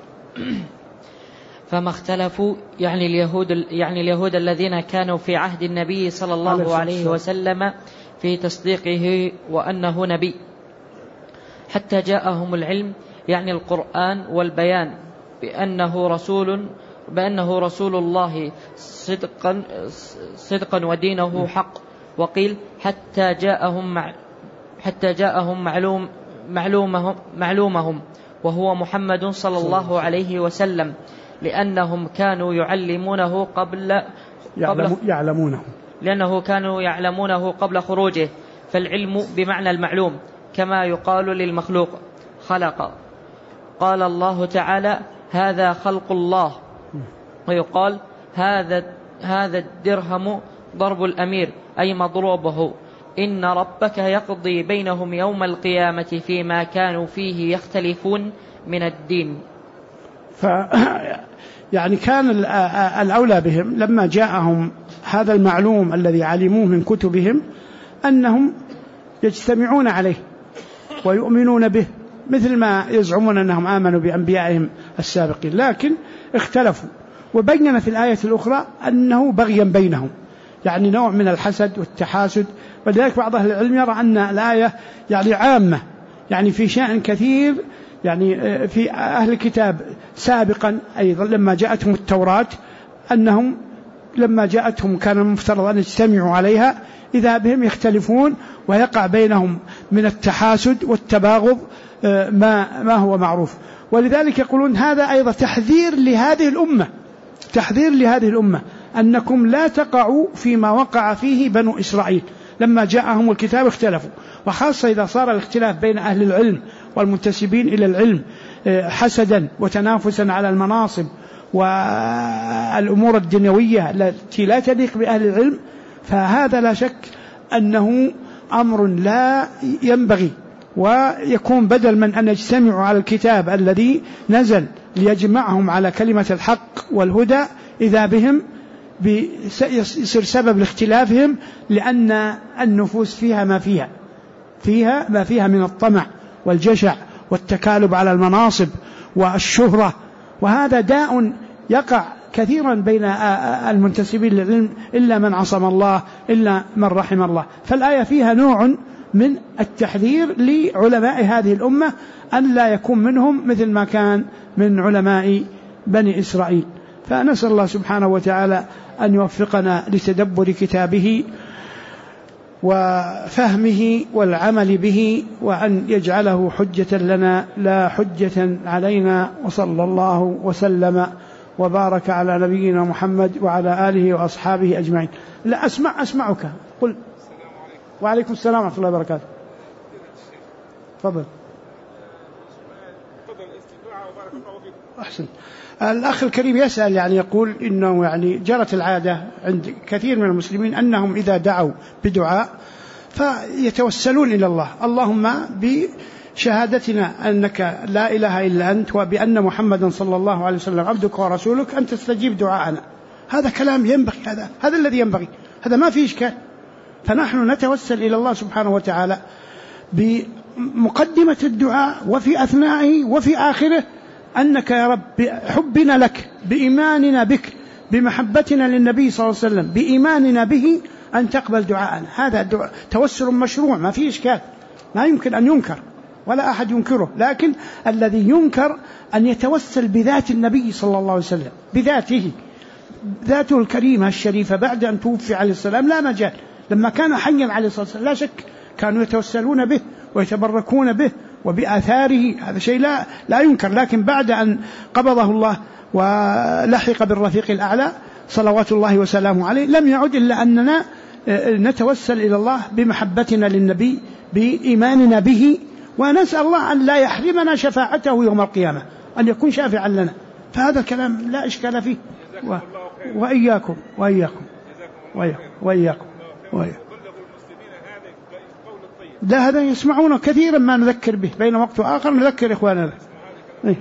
فما اختلفوا يعني اليهود الذين كانوا في عهد النبي صلى الله عليه وسلم في تصديقه وأنه نبي، حتى جاءهم العلم يعني القرآن والبيان بأنه رسول الله صدقا ودينه حق. وقيل حتى جاءهم معلومهم وهو محمد صلى الله عليه وسلم، لأنهم كانوا يعلمونه قبل خروجه، فالعلم بمعنى المعلوم، كما يقال للمخلوق خلق. قال الله تعالى: هذا خلق الله. ويقال: هذا الدرهم ضرب الأمير، أي مضروبه. إن ربك يقضي بينهم يوم القيامة فيما كانوا فيه يختلفون من الدين. يعني كان الأولى بهم لما جاءهم هذا المعلوم الذي علموه من كتبهم أنهم يجتمعون عليه ويؤمنون به، مثل ما يزعمون أنهم آمنوا بأنبيائهم السابقين، لكن اختلفوا. وبين في الآية الأخرى أنه بغيا بينهم، يعني نوع من الحسد والتحاسد. ولذلك بعض أهل العلم يرى أن الآية يعني عامة، يعني في شأن كثير، يعني في أهل الكتاب سابقا أيضا لما جاءتهم التوراة، أنهم لما جاءتهم كان المفترض أن يجتمعوا عليها، إذا بهم يختلفون ويقع بينهم من التحاسد والتباغض ما هو معروف. ولذلك يقولون هذا أيضا تحذير لهذه الأمة أنكم لا تقعوا فيما وقع فيه بنو إسرائيل. لما جاءهم الكتاب اختلفوا، وخاصة إذا صار الاختلاف بين أهل العلم والمنتسبين إلى العلم حسدا وتنافسا على المناصب والأمور الدنيوية التي لا تليق بأهل العلم، فهذا لا شك أنه أمر لا ينبغي. ويكون بدل من أن يجتمعوا على الكتاب الذي نزل ليجمعهم على كلمة الحق والهدى، إذا بهم يصير سبب لاختلافهم، لأن النفوس فيها ما فيها من الطمع والجشع والتكالب على المناصب والشهرة، وهذا داء يقع كثيرا بين المنتسبين للعلم، إلا من عصم الله، إلا من رحم الله. فالآية فيها نوع من التحذير لعلماء هذه الأمة أن لا يكون منهم مثل ما كان من علماء بني إسرائيل. فنسأل الله سبحانه وتعالى أن يوفقنا لتدبر كتابه وفهمه والعمل به، وأن يجعله حجة لنا لا حجة علينا. وصلى الله وسلم وبارك على نبينا محمد وعلى آله وأصحابه أجمعين. لا أسمعك، قل. وعليكم السلام ورحمة الله وبركاته. تفضل. أحسن. الأخ الكريم يسأل يعني يقول إنه يعني جرت العادة عند كثير من المسلمين أنهم إذا دعوا بدعاء فيتوسلون إلى الله، اللهم بشهادتنا أنك لا إله إلا أنت وبأن محمدا صلى الله عليه وسلم عبدك ورسولك أن تستجيب دعاءنا. هذا كلام ينبغي، هذا الذي ينبغي، هذا ما فيه إشكال. فنحن نتوسل إلى الله سبحانه وتعالى بمقدمة الدعاء وفي أثنائه وفي آخره أنك يا رب بحبنا لك، بإيماننا بك، بمحبتنا للنبي صلى الله عليه وسلم، بإيماننا به أن تقبل دعاءنا. هذا توسل مشروع ما فيه إشكال، ما يمكن أن ينكر ولا أحد ينكره. لكن الذي ينكر أن يتوسل بذات النبي صلى الله عليه وسلم، بذاته، ذاته الكريمة الشريفة بعد أن توفي عليه السلام لا مجال. لما كان حيا عليه الصلاة والسلام لا شك كانوا يتوسلون به ويتبركون به وبآثاره، هذا شيء لا ينكر. لكن بعد أن قبضه الله ولحق بالرفيق الأعلى صلوات الله وسلامه عليه لم يعد إلا أننا نتوسل إلى الله بمحبتنا للنبي، بإيماننا به، ونسأل الله أن لا يحرمنا شفاعته يوم القيامة، أن يكون شافعا لنا. فهذا الكلام لا إشكال فيه. وإياكم وإياكم وإياكم وإياكم وإياكم. لا هذا يسمعونه كثيرا ما نذكر به، بين وقت وآخر نذكر إخواننا به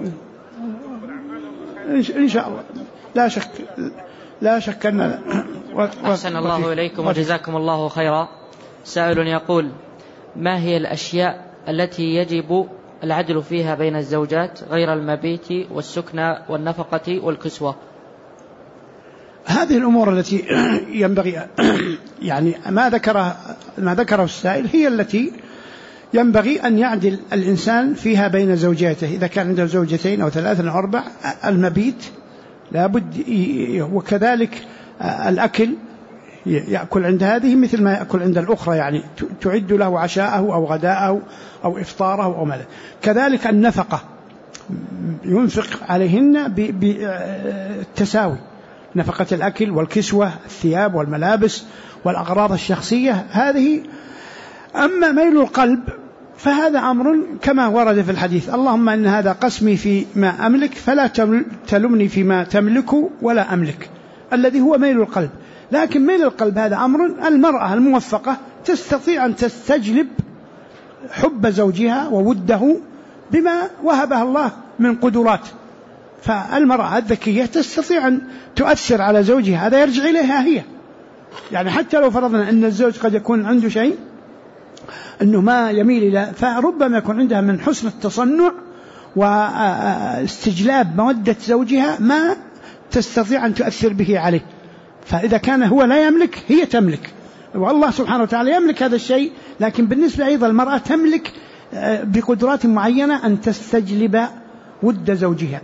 إن شاء الله. لا شك أن أحسن الله إليكم وجزاكم الله خيرا. سائل يقول: ما هي الأشياء التي يجب العدل فيها بين الزوجات غير المبيت والسكنى والنفقة والكسوة؟ هذه الأمور التي ينبغي يعني ما ذكره السائل هي التي ينبغي أن يعدل الإنسان فيها بين زوجاته. إذا كان عنده زوجتين أو ثلاثة أو أربع، المبيت لابد، وكذلك الأكل يأكل عند هذه مثل ما يأكل عند الأخرى، يعني تعد له عشاءه أو غداءه أو إفطاره أو ماذا. كذلك النفقة ينفق عليهن بالتساوي، نفقة الأكل والكسوة، الثياب والملابس والأغراض الشخصية هذه. أما ميل القلب فهذا أمر كما ورد في الحديث: اللهم إن هذا قسمي فيما أملك فلا تلمني فيما تملك ولا أملك، الذي هو ميل القلب. لكن ميل القلب هذا أمر المرأة الموفقة تستطيع أن تستجلب حب زوجها ووده بما وهبها الله من قدرات. فالمرأة الذكية تستطيع أن تؤثر على زوجها، هذا يرجع إليها هي. يعني حتى لو فرضنا أن الزوج قد يكون عنده شيء أنه ما يميل إلى، فربما يكون عندها من حسن التصنع واستجلاب مودة زوجها ما تستطيع أن تؤثر به عليه. فإذا كان هو لا يملك هي تملك، والله سبحانه وتعالى يملك هذا الشيء. لكن بالنسبة أيضا المرأة تملك بقدرات معينة أن تستجلب ود زوجها.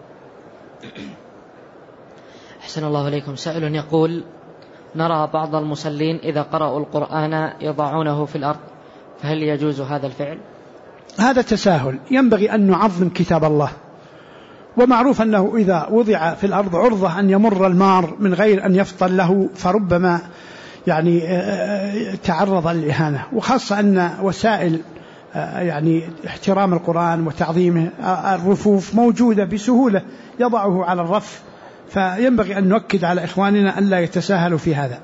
أحسن الله إليكم. سائل يقول: نرى بعض المصلين إذا قرأوا القرآن يضعونه في الأرض، فهل يجوز هذا الفعل؟ هذا تساهل، ينبغي أن نعظم كتاب الله، ومعروف أنه إذا وضع في الأرض عرضة أن يمر المار من غير أن يفطن له، فربما يعني تعرض للإهانة. وخاصة أن وسائل يعني احترام القرآن وتعظيمه، الرفوف موجودة بسهولة، يضعه على الرف. فينبغي أن نؤكد على إخواننا أن لا يتساهلوا في هذا.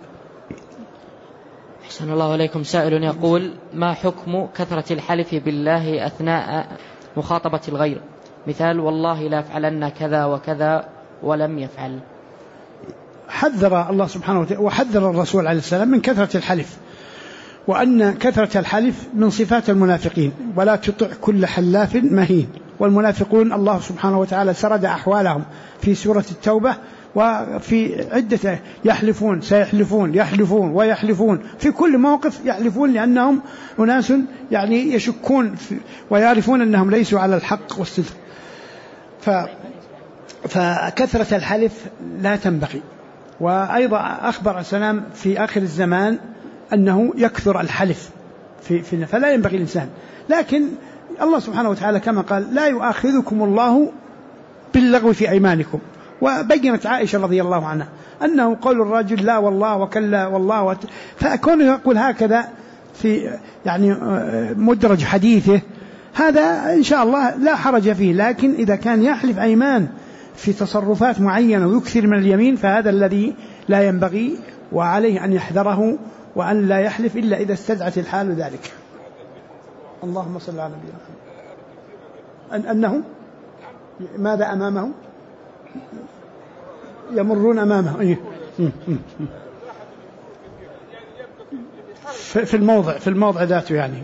أحسن الله عليكم. سائل يقول: ما حكم كثرة الحلف بالله أثناء مخاطبة الغير؟ مثال: والله لا أفعلن كذا وكذا ولم يفعل. حذر الله سبحانه وتعالى وحذر الرسول عليه السلام من كثرة الحلف، وأن كثرة الحلف من صفات المنافقين، ولا تطع كل حلاف مهين. والمنافقون الله سبحانه وتعالى سرد أحوالهم في سورة التوبة، وفي عدة يحلفون سيحلفون يحلفون ويحلفون، في كل موقف يحلفون، لأنهم أناس يعني يشكون ويعرفون أنهم ليسوا على الحق والصدق. فكثرة الحلف لا تنبغي. وأيضا أخبر السلام في آخر الزمان أنه يكثر الحلف فلا ينبغي الإنسان. لكن الله سبحانه وتعالى كما قال: لا يؤاخذكم الله باللغو في أيمانكم وبينت عائشة رضي الله عنها أنه قول الرجل لا والله وكلا والله فأكون يقول هكذا في يعني مدرج حديثه هذا إن شاء الله لا حرج فيه، لكن إذا كان يحلف أيمان في تصرفات معينة ويكثر من اليمين فهذا الذي لا ينبغي، وعليه أن يحذره وأن لا يحلف إلا إذا استدعت الحال ذلك. اللهم صل على نبينا محمد. أنهم ماذا أمامهم؟ يمرون أمامه في الموضع ذاته يعني.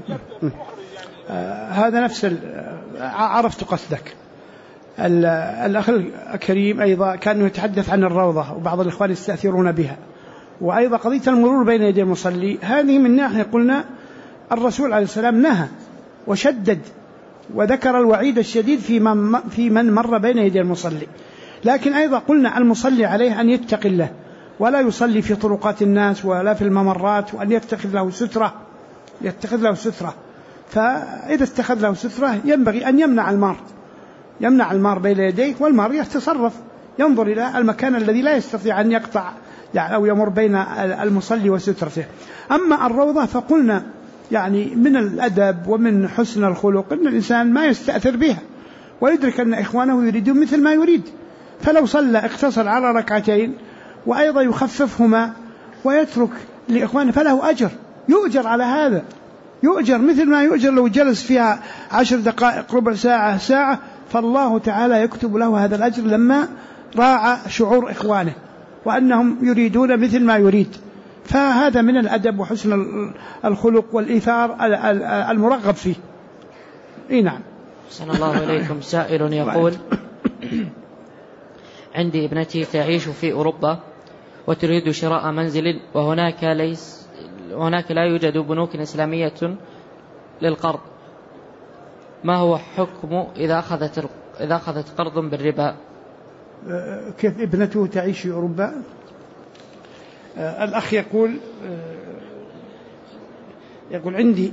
هذا نفس عرفت قصدك. الأخ الكريم أيضا كان يتحدث عن الروضة وبعض الإخوان يستأثرون بها، وأيضا قضية المرور بين يدي المصلي هذه من ناحية قلنا الرسول عليه السلام نهى وشدد وذكر الوعيد الشديد في من مر بين يدي المصلي، لكن أيضا قلنا المصلي عليه أن يتقي الله ولا يصلي في طرقات الناس ولا في الممرات، وأن يتخذ له سترة. فإذا اتخذ له سترة ينبغي أن يمنع المار بين يديه، والمار يتصرف ينظر إلى المكان الذي لا يستطيع أن يقطع يعني أو يمر بين المصلي وسترته. أما الروضة فقلنا يعني من الأدب ومن حسن الخلق أن الإنسان ما يستأثر بها ويدرك أن إخوانه يريدون مثل ما يريد، فلو صلى اقتصر على ركعتين وأيضا يخففهما ويترك لإخوانه فله أجر، يؤجر على هذا، يؤجر مثل ما يؤجر لو جلس فيها 10 دقائق ربع ساعة، فالله تعالى يكتب له هذا الأجر لما راعى شعور إخوانه وأنهم يريدون مثل ما يريد. فهذا من الأدب وحسن الخلق والإيثار المرغب فيه. نعم. أحسن الله إليكم. سائل يقول: عندي ابنتي تعيش في أوروبا وتريد شراء منزل، وهناك لا يوجد بنوك إسلامية للقرض، ما هو حكمه إذا أخذت قرض بالربا؟ كيف ابنته تعيش في أوروبا؟ الأخ يقول عندي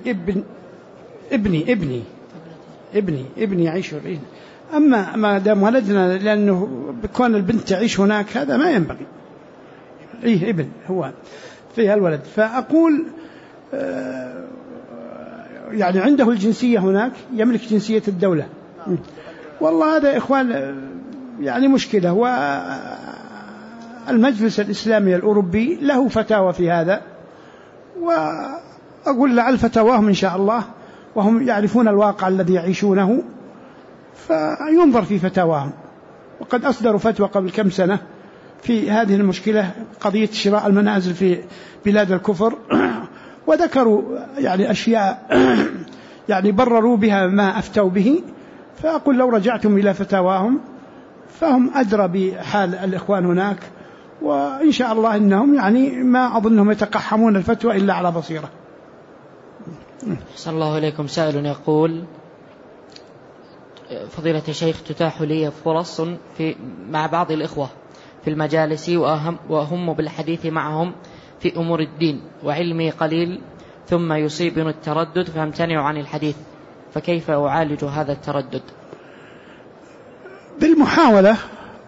ابني يعيش هنا، أما ما دام ولدنا لأنه بكون البنت تعيش هناك هذا ما ينبغي. ابن هو فيها الولد، فأقول يعني عنده الجنسية هناك، يملك جنسية الدولة. والله هذا إخوان يعني مشكلة، والمجلس الإسلامي الأوروبي له فتاوى في هذا، وأقول لعل فتاواهم إن شاء الله وهم يعرفون الواقع الذي يعيشونه فينظر في فتاواهم. وقد أصدروا فتوى قبل كم سنة في هذه المشكلة، قضية شراء المنازل في بلاد الكفر، وذكروا يعني أشياء يعني برروا بها ما أفتوا به. فأقول لو رجعتم إلى فتاواهم فهم أدرى بحال الإخوان هناك، وإن شاء الله إنهم يعني ما أظنهم يتقحمون الفتوى إلا على بصيرة. صلى الله عليكم. سائل يقول: فضيلة الشيخ، تتاح لي فرص مع بعض الإخوة في المجالس وأهم بالحديث معهم في أمور الدين، وعلمي قليل ثم يصيبني التردد فامتنع عن الحديث، فكيف أعالج هذا التردد؟ بالمحاولة.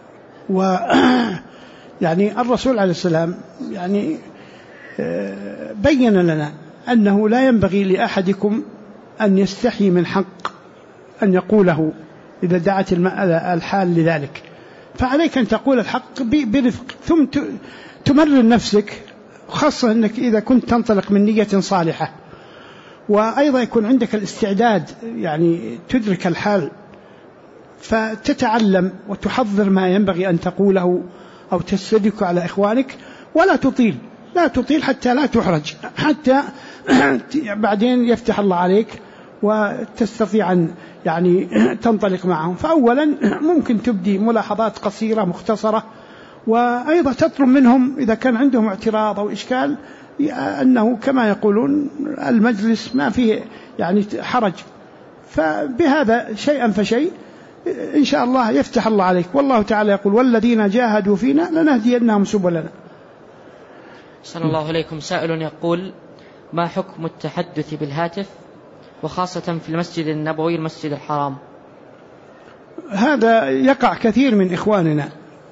يعني الرسول عليه السلام يعني بين لنا أنه لا ينبغي لأحدكم أن يستحي من حق أن يقوله إذا دعت الحال لذلك، فعليك أن تقول الحق برفق، ثم تمرر نفسك، خاصة أنك إذا كنت تنطلق من نية صالحة، وأيضا يكون عندك الاستعداد يعني تدرك الحال، فتتعلم وتحضر ما ينبغي أن تقوله أو تستدرك على إخوانك، ولا تطيل حتى لا تحرج، حتى بعدين يفتح الله عليك وتستطيع أن يعني تنطلق معهم. فأولا ممكن تبدي ملاحظات قصيرة مختصرة، وأيضا تطلب منهم إذا كان عندهم اعتراض أو إشكال أنه كما يقولون المجلس ما فيه يعني حرج، فبهذا شيئا فشيء إن شاء الله يفتح الله عليك. والله تعالى يقول: والذين جاهدوا فينا لنهدينهم سبلنا. صلى الله عليكم. سائل يقول: ما حكم التحدث بالهاتف وخاصة في المسجد النبوي المسجد الحرام؟ هذا يقع كثير من إخواننا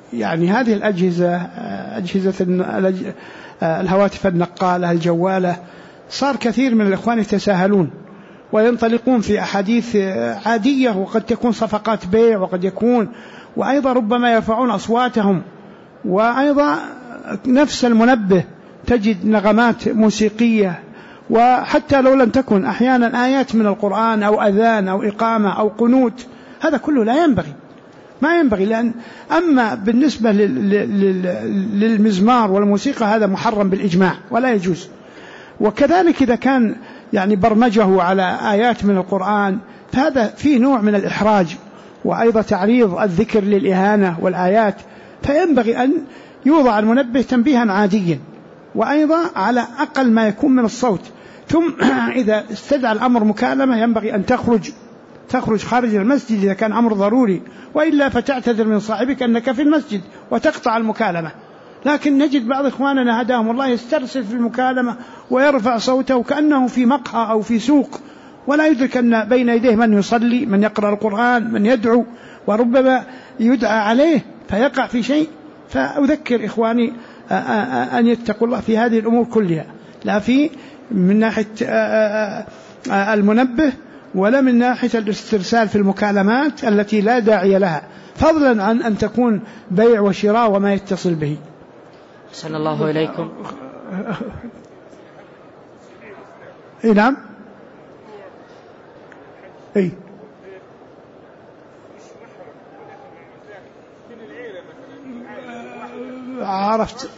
يعني هذه الأجهزة، أجهزة الهواتف النقالة الجوالة، صار كثير من الإخوان يتساهلون وينطلقون في أحاديث عادية، وقد تكون صفقات بيع، وقد يكون، وأيضا ربما يرفعون أصواتهم. وأيضا نفس المنبه تجد نغمات موسيقية، وحتى لو لم تكن أحيانا آيات من القرآن أو أذان أو إقامة أو قنوت، هذا كله لا ينبغي، ما ينبغي. لأن أما بالنسبة للمزمار والموسيقى هذا محرم بالإجماع ولا يجوز. وكذلك إذا كان يعني برمجه على آيات من القرآن فهذا فيه نوع من الإحراج، وأيضا تعريض الذكر للإهانة والآيات، فينبغي أن يوضع المنبه تنبيها عاديا، وأيضا على أقل ما يكون من الصوت. ثم إذا استدعى الأمر مكالمة ينبغي أن تخرج خارج المسجد إذا كان أمر ضروري، وإلا فتعتذر من صاحبك أنك في المسجد وتقطع المكالمة. لكن نجد بعض إخواننا هداهم الله يسترسل في المكالمة ويرفع صوته كأنه في مقهى أو في سوق، ولا يدرك أن بين يديه من يصلي، من يقرأ القرآن، من يدعو، وربما يدعى عليه فيقع في شيء. فأذكر إخواني أن يتقوا الله في هذه الأمور كلها، لا في من ناحية المنبه ولا من ناحية الاسترسال في المكالمات التي لا داعي لها، فضلا عن أن تكون بيع وشراء وما يتصل به. أحسن الله إليكم. نعم. أي عرفت.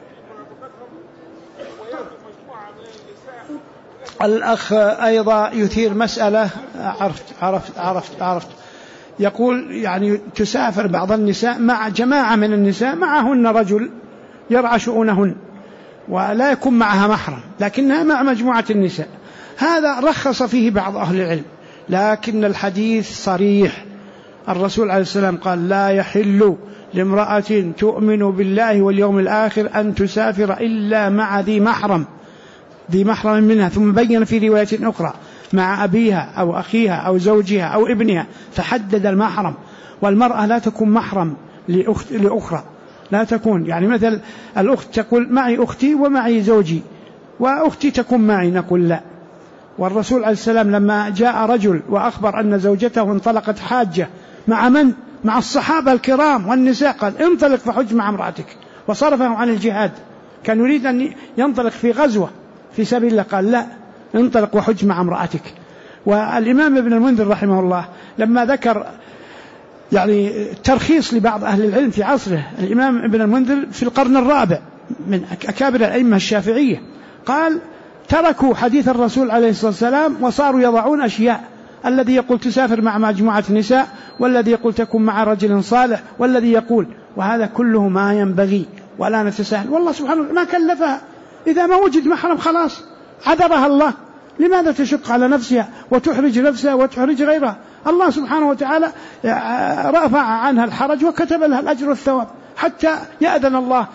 الأخ أيضا يثير مسألة، عرفت يقول يعني تسافر بعض النساء مع جماعة من النساء، معهن رجل يرعى شؤونهن ولا يكون معها محرم، لكنها مع مجموعة النساء. هذا رخص فيه بعض أهل العلم، لكن الحديث صريح. الرسول عليه السلام قال: لا يحل لامرأة تؤمن بالله واليوم الآخر أن تسافر إلا مع ذي محرم منها. ثم بين في رواية أخرى: مع أبيها أو أخيها أو زوجها أو ابنها، فحدد المحرم. والمرأة لا تكون محرم لأخرى، لا تكون، يعني مثل الأخت تقول: معي أختي ومعي زوجي وأختي تكون معي، نقول لا. والرسول عليه السلام لما جاء رجل وأخبر أن زوجته انطلقت حاجة مع من؟ مع الصحابة الكرام والنساء، قال: انطلق فحج مع امرأتك، وصرفه عن الجهاد. كان يريد أن ينطلق في غزوة في سبيل الله، قال: لا، انطلق وحج مع امرأتك. والإمام ابن المنذر رحمه الله لما ذكر يعني ترخيص لبعض أهل العلم في عصره، الإمام ابن المنذر في القرن الرابع من أكابر الأئمة الشافعية، قال: تركوا حديث الرسول عليه الصلاة والسلام وصاروا يضعون أشياء، الذي يقول تسافر مع مجموعة نساء، والذي يقول تكون مع رجل صالح، والذي يقول، وهذا كله ما ينبغي ولا نتساهل. والله سبحانه ما كلفها، إذا ما وجد محرم خلاص عذرها الله، لماذا تشق على نفسها وتحرج نفسها وتحرج غيرها؟ الله سبحانه وتعالى رفع عنها الحرج وكتب لها الأجر والثواب، حتى يأذن الله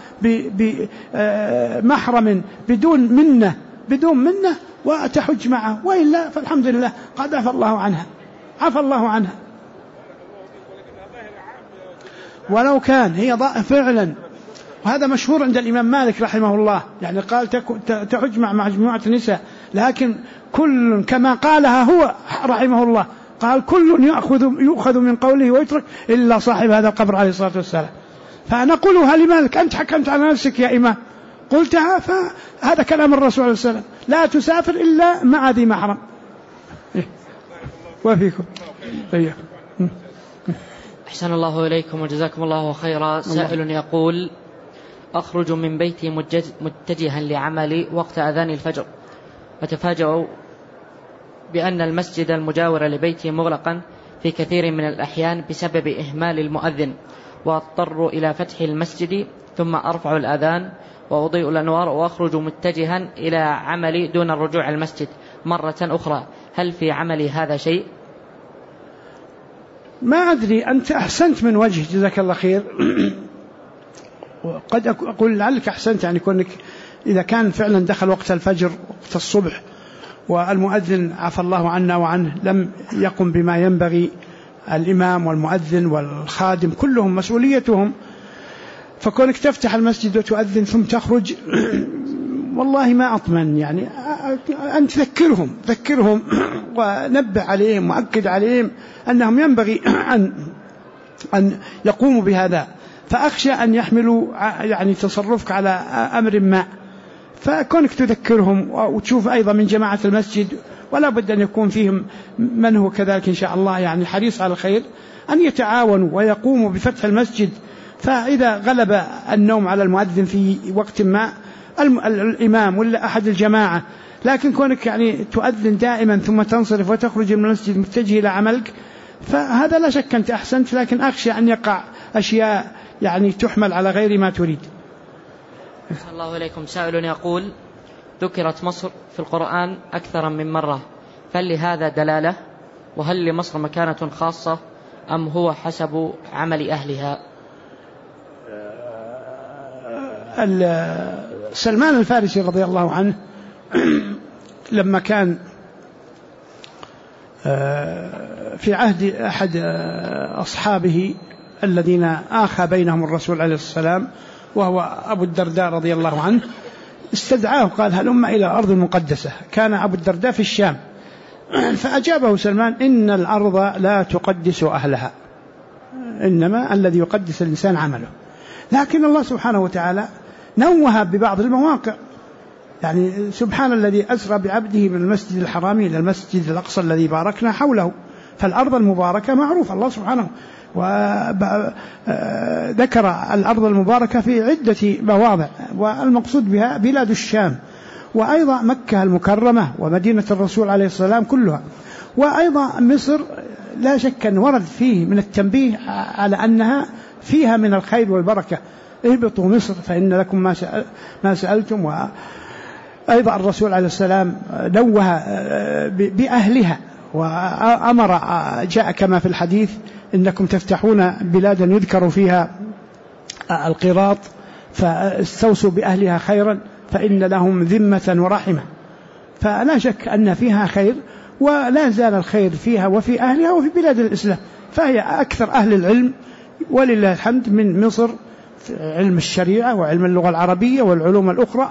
بمحرم بدون منة وتحج معه، وإلا فالحمد لله قد عفى الله عنها. ولو كان هي فعلا، وهذا مشهور عند الإمام مالك رحمه الله، يعني قال تحج مع مجموعة النساء، لكن كل كما قالها هو رحمه الله، قال: كل يؤخذ من قوله ويترك إلا صاحب هذا القبر عليه الصلاة والسلام. فنقولها لمالك: أنت حكمت على نفسك يا إمام، قلتها، فهذا كلام الرسول عليه السلام: لا تسافر إلا مع ذي محرم. وفيكم. أحسن الله إليكم وجزاكم الله خيرا. سائل يقول: أخرج من بيتي متجها لعملي وقت أذان الفجر، وتفاجأ بأن المسجد المجاور لبيتي مغلقا في كثير من الأحيان بسبب إهمال المؤذن، وأضطر إلى فتح المسجد ثم أرفع الأذان وأضيء الأنوار وأخرج متجها إلى عملي دون الرجوع المسجد مرة أخرى، هل في عملي هذا شيء؟ ما أدري، أنت أحسنت من وجه، جزاك الله خير. وقد أقول لعلك أحسنت، يعني كونك إذا كان فعلا دخل وقت الفجر وقت الصبح والمؤذن عفى الله عنا وعنه لم يقم بما ينبغي، الإمام والمؤذن والخادم كلهم مسؤوليتهم فكونك تفتح المسجد وتؤذن ثم تخرج والله ما أطمن. يعني أن ذكرهم ونبه عليهم وأكد عليهم أنهم ينبغي أن يقوموا بهذا، فأخشى أن يحملوا يعني تصرفك على أمر ما. فكونك تذكرهم وتشوف أيضا من جماعة المسجد، ولا بد أن يكون فيهم من هو كذلك إن شاء الله يعني حريص على الخير، أن يتعاونوا ويقوموا بفتح المسجد. فإذا غلب النوم على المؤذن في وقت ما الإمام ولا أحد الجماعة، لكن كونك يعني تؤذن دائما ثم تنصرف وتخرج من المسجد متجه إلى عملك، فهذا لا شك أنت أحسنت، لكن أخشى أن يقع أشياء يعني تحمل على غير ما تريد. صلى الله عليكم. سائل يقول: ذكرت مصر في القرآن أكثر من مرة، فهل لهذا دلالة؟ وهل لمصر مكانة خاصة أم هو حسب عمل أهلها؟ سلمان الفارسي رضي الله عنه لما كان في عهد أحد أصحابه الذين آخى بينهم الرسول عليه السلام وهو أبو الدرداء رضي الله عنه، استدعاه قال: هلم إلى الأرض المقدسة. كان أبو الدرداء في الشام، فأجابه سلمان: إن الأرض لا تقدس أهلها، إنما الذي يقدس الإنسان عمله. لكن الله سبحانه وتعالى نوه ببعض المواقع، يعني سبحان الذي أسرى بعبده من المسجد الحرام إلى المسجد الأقصى الذي باركنا حوله. فالأرض المباركة معروف الله سبحانه وذكر الأرض المباركة في عدة مواضع، والمقصود بها بلاد الشام، وأيضا مكة المكرمة ومدينة الرسول عليه السلام كلها، وأيضا مصر لا شك أن ورد فيه من التنبيه على أنها فيها من الخير والبركة. اهبطوا مصر فإن لكم ما سألتم. وأيضا الرسول عليه السلام نوه بأهلها وأمر، جاء كما في الحديث: إنكم تفتحون بلادا يذكر فيها القراط فاستوصوا بأهلها خيرا فإن لهم ذمة ورحمة. فلا شك أن فيها خير، ولا زال الخير فيها وفي أهلها وفي بلاد الإسلام، فهي أكثر أهل العلم ولله الحمد من مصر في علم الشريعة وعلم اللغة العربية والعلوم الأخرى،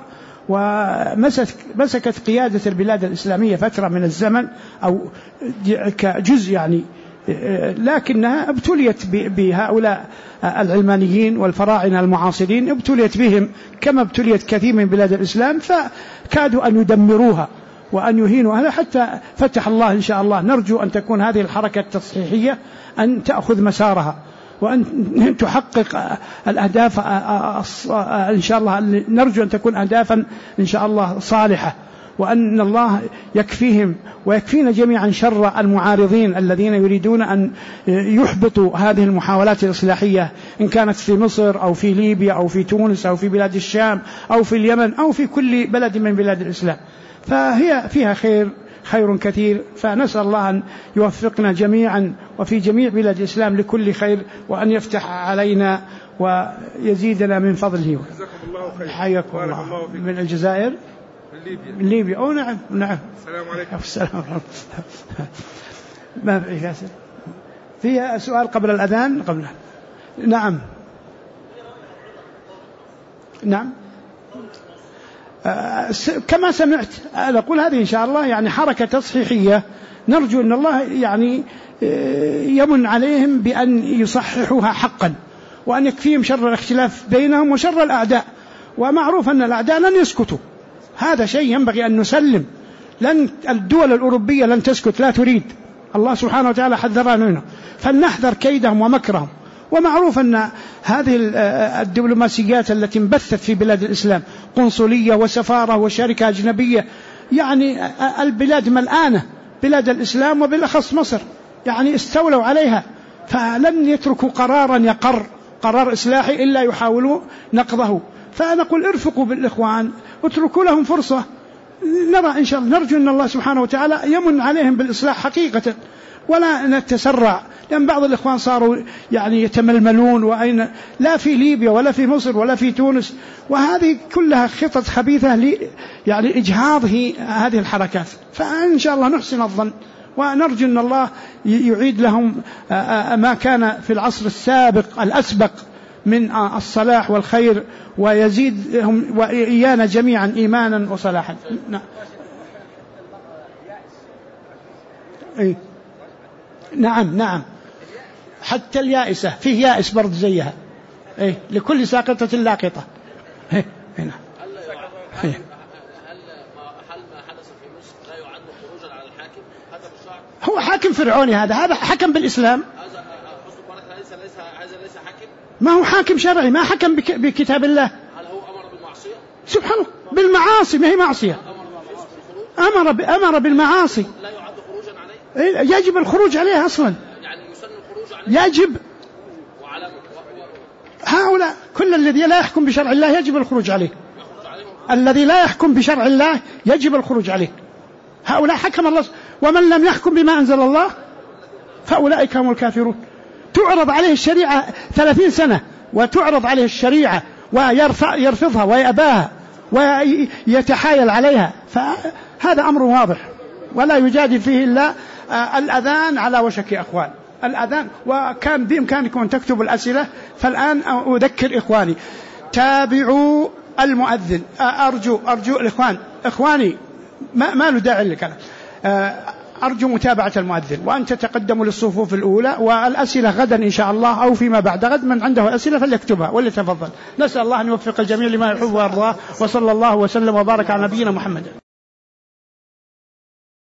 ومسكت قيادة البلاد الإسلامية فترة من الزمن أو كجزء يعني، لكنها ابتليت بهؤلاء العلمانيين والفراعنة المعاصرين، ابتليت بهم كما ابتليت كثير من بلاد الإسلام، فكادوا أن يدمروها وأن يهينوا أهلها، حتى فتح الله إن شاء الله. نرجو أن تكون هذه الحركة التصحيحية أن تأخذ مسارها وأن تحقق الأهداف إن شاء الله. نرجو أن تكون أهدافا إن شاء الله صالحة، وأن الله يكفيهم ويكفينا جميعا شر المعارضين الذين يريدون أن يحبطوا هذه المحاولات الإصلاحية، إن كانت في مصر أو في ليبيا أو في تونس أو في بلاد الشام أو في اليمن أو في كل بلد من بلاد الإسلام، فهي فيها خير كثير. فنسأل الله أن يوفقنا جميعا وفي جميع بلاد الإسلام لكل خير، وأن يفتح علينا ويزيدنا من فضله. حياكم الله. من الجزائر، من ليبيا. أو نعم. السلام عليكم. السلام عليكم. ما في سؤال قبل الأذان؟ نعم. كما سمعت أقول هذه إن شاء الله يعني حركة تصحيحية، نرجو أن الله يعني يمن عليهم بأن يصححوها حقا، وأن يكفيهم شر الاختلاف بينهم وشر الأعداء. ومعروف أن الأعداء لن يسكتوا، هذا شيء ينبغي أن نسلم. الدول الأوروبية لن تسكت، لا تريد، الله سبحانه وتعالى حذرنا منه، فلنحذر كيدهم ومكرهم. ومعروف أن هذه الدبلوماسيات التي انبثت في بلاد الإسلام، قنصلية وسفارة وشركة أجنبية، يعني البلاد ملآنة، بلاد الإسلام وبالأخص مصر يعني استولوا عليها، فلن يتركوا قرارا يقر قرار إصلاحي إلا يحاولوا نقضه. فنقول ارفقوا بالإخوان، اتركوا لهم فرصة، نرى إن شاء الله، نرجو أن الله سبحانه وتعالى يمن عليهم بالإصلاح حقيقة، ولا نتسرع، لأن بعض الإخوان صاروا يعني يتململون، وأين لا في ليبيا ولا في مصر ولا في تونس، وهذه كلها خطط خبيثة يعني إجهاض هذه الحركات. فإن شاء الله نحسن الظن، ونرجو أن الله يعيد لهم ما كان في العصر السابق الأسبق من الصلاح والخير، ويزيدهم وإيانا جميعا إيمانا وصلاحا. نعم حتى اليائسة فيه يائس برضه زيها، لكل ساقطة لاقطة. هنا هل ما حدث في مصر لا يعد خروجا على الحاكم؟ هذا بالشرع هو حاكم فرعوني، هذا حكم بالإسلام. هذا ليس حاكم، ما هو حاكم شرعي، ما حكم بكتاب الله. هل هو أمر بالمعصية؟ سبحانه، بالمعاصي، ما هي معصية. أمر بالمعاصي، لا يعد خروجا عليه؟ يجب الخروج عليه أصلا، يعني يسن الخروج عليه؟ يجب. هؤلاء كل الذي لا يحكم بشرع الله يجب الخروج عليه. الذي لا يحكم بشرع الله يجب الخروج عليه. هؤلاء حكم الله، ومن لم يحكم بما أنزل الله فأولئك هم الكافرون. تعرض عليه الشريعة 30 سنة، وتعرض عليه الشريعة ويرفضها ويأباها ويتحايل عليها، فهذا أمر واضح ولا يجادل فيه إلا الأذان على وشك أخوان. الأذان، وكان بإمكانكم أن تكتبوا الأسئلة، فالآن أذكر إخواني تابعوا المؤذن. أرجو الإخوان، إخواني ما له داعي للكلام، أرجو متابعة المؤذن، وأن تتقدموا للصفوف الأولى، والأسئلة غدا إن شاء الله أو فيما بعد غد، من عنده أسئلة فليكتبها وليتفضل. نسأل الله أن يوفق الجميع لما يحب ويرضاه، وصلى الله وسلم وبارك على نبينا محمد.